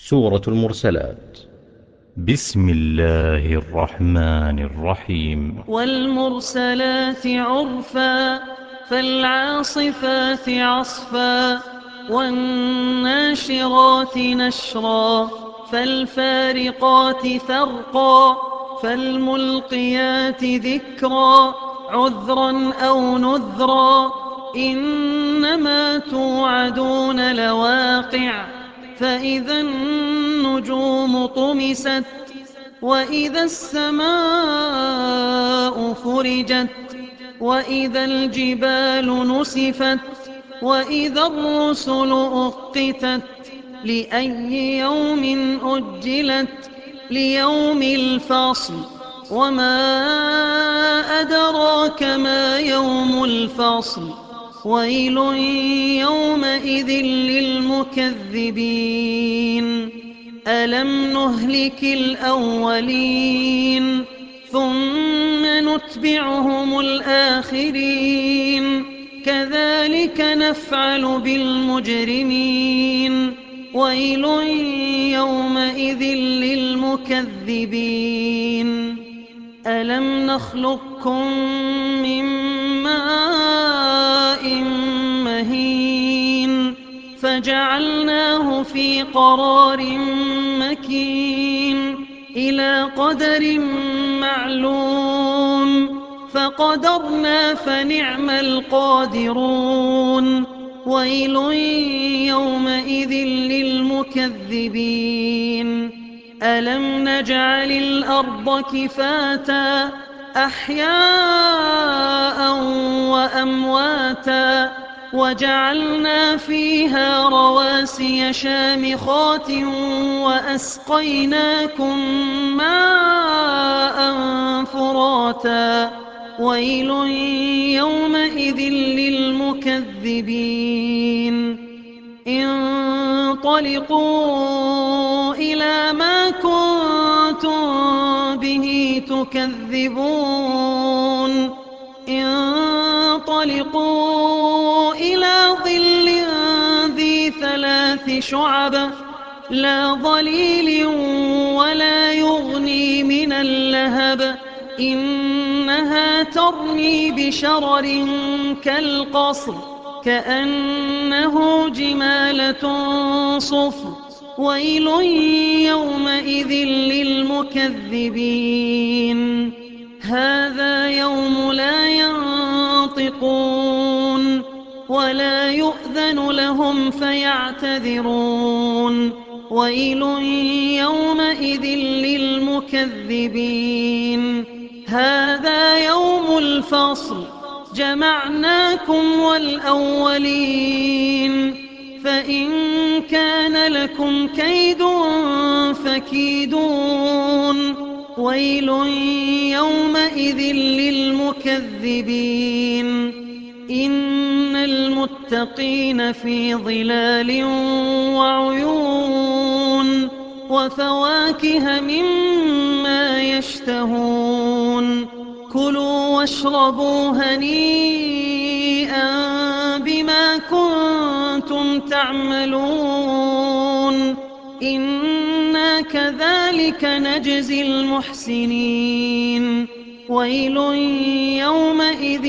سورة المرسلات. بسم الله الرحمن الرحيم. والمرسلات عرفا فالعاصفات عصفا والناشرات نشرا فالفارقات فرقا فالملقيات ذكرا عذرا أو نذرا إنما توعدون لواقع فإذا النجوم طمست وإذا السماء فرجت وإذا الجبال نسفت وإذا الرسل أقتت لأي يوم أجلت ليوم الفصل وما أدراك ما يوم الفصل ويل يومئذ للمكذبين ألم نهلك الأولين ثم نتبعهم الآخرين كذلك نفعل بالمجرمين ويل يومئذ للمكذبين ألم نخلقكم من ماء مهين فجعلناه في قرار مكين إلى قدر معلوم فقدرنا فنعم القادرون ويل يومئذ للمكذبين ألم نجعل الأرض كفاتا أحياء وأمواتا وجعلنا فيها رواسي شامخات وأسقيناكم ماء فراتا ويل يومئذ للمكذبين انطلقوا إلى ما كنتم به تكذبون انطلقوا إلى ظل ذي 3 شعب لا ظليل ولا يغني من اللهب إنها ترمي بشرر كالقصر كأنه جمالة صفر ويل يومئذ للمكذبين هذا يوم لا ينطقون ولا يؤذن لهم فيعتذرون ويل يومئذ للمكذبين هذا يوم الفصل جمعناكم والأولين فإن كان لكم كيد فكيدون ويل يومئذ للمكذبين إن المتقين في ظلال وعيون وفواكه مما يشتهون كلوا واشربوا هنيئا بما كنتم تعملون إنا كذلك نجزي المحسنين ويل يومئذ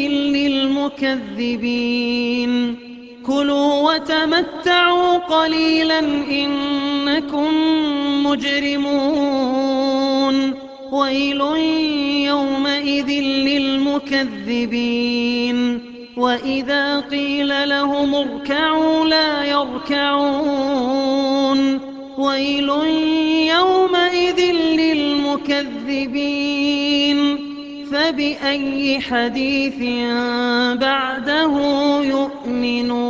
للمكذبين كلوا وتمتعوا قليلا إنكم مجرمون ويل يومئذ للمكذبين وإذا قيل لهم اركعوا لا يركعون ويل يومئذ للمكذبين فبأي حديث بعده يؤمنون